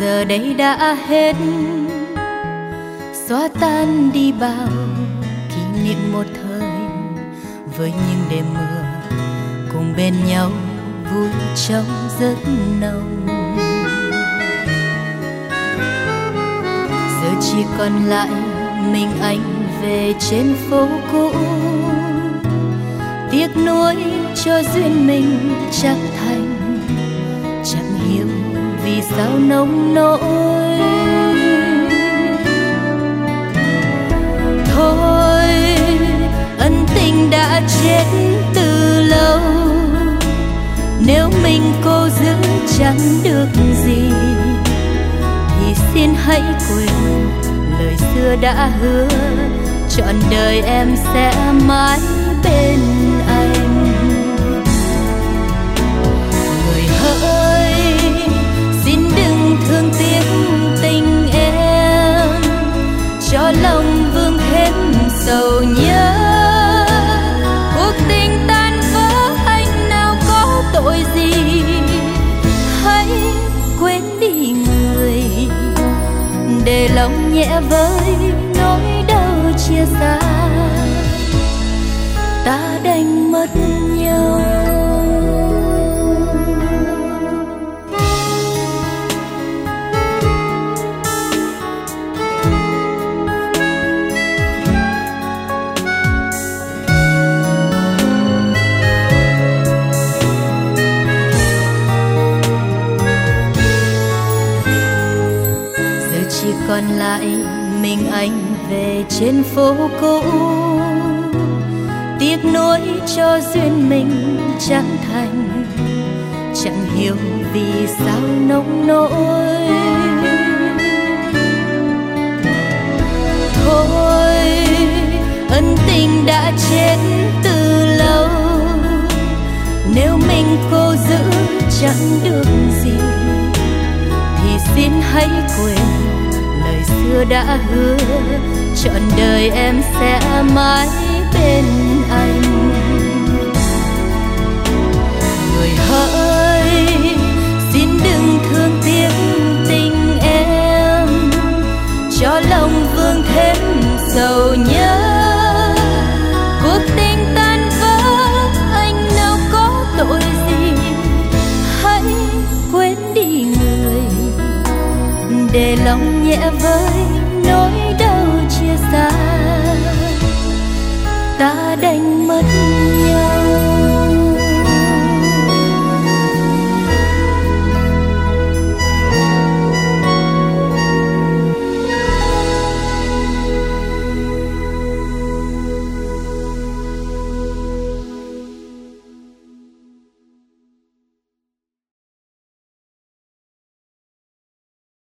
giờ đây đã hết, xóa tan đi bao kỷ niệm một thời, với những đêm mưa cùng bên nhau vui trong giấc nồng. Giờ chỉ còn lại mình anh về trên phố cũ, tiếc nuối cho duyên mình chẳng thành, chẳng hiểu vì sao nông nỗi. Thôi ân tình đã chết từ lâu, nếu mình cố giữ chẳng được gì thì xin hãy quên lời xưa đã hứa, trọn đời em sẽ mãi bên anh. Người hỡi xin đừng thương tiếc tình em, cho lòng vương thêm sầu nhớ. Cuộc tình tan vỡ anh nào có tội gì, hãy quên đi người, để lòng nhẹ với nỗi đau chia xa, ta đành mất nhau. Chỉ còn lại mình anh về trên phố cũ, tiếc nuối cho duyên mình chẳng thành, chẳng hiểu vì sao nông nỗi. Thôi ân tình đã chết từ lâu, nếu mình cố giữ chẳng được gì thì xin hãy quên lời xưa đã hứa, trọn đời em sẽ mãi bên anh. Người hỡi xin đừng thương tiếc tình em, cho lòng vương thêm sầu nhớ. Cuộc tình tan vỡ anh nào có tội gì, hãy quên đi người, để lòng nhẹ với nỗi đau chia xa, ta đành mất nhau.